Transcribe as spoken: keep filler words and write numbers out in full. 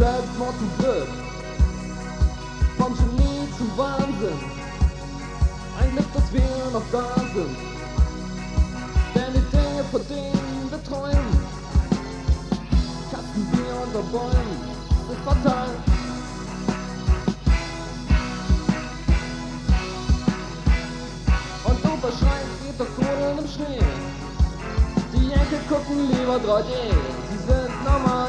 Selbstmord zum Glück, vom Genie zum Wahnsinn. Ein Glück, dass wir noch da sind, denn die Dinge, von denen wir träumen, Kastenbier unter Bäumen, sind fatal. Und du verschreist Gitterkugeln im Schnee, die Enkel gucken lieber drei D, sie sind normal.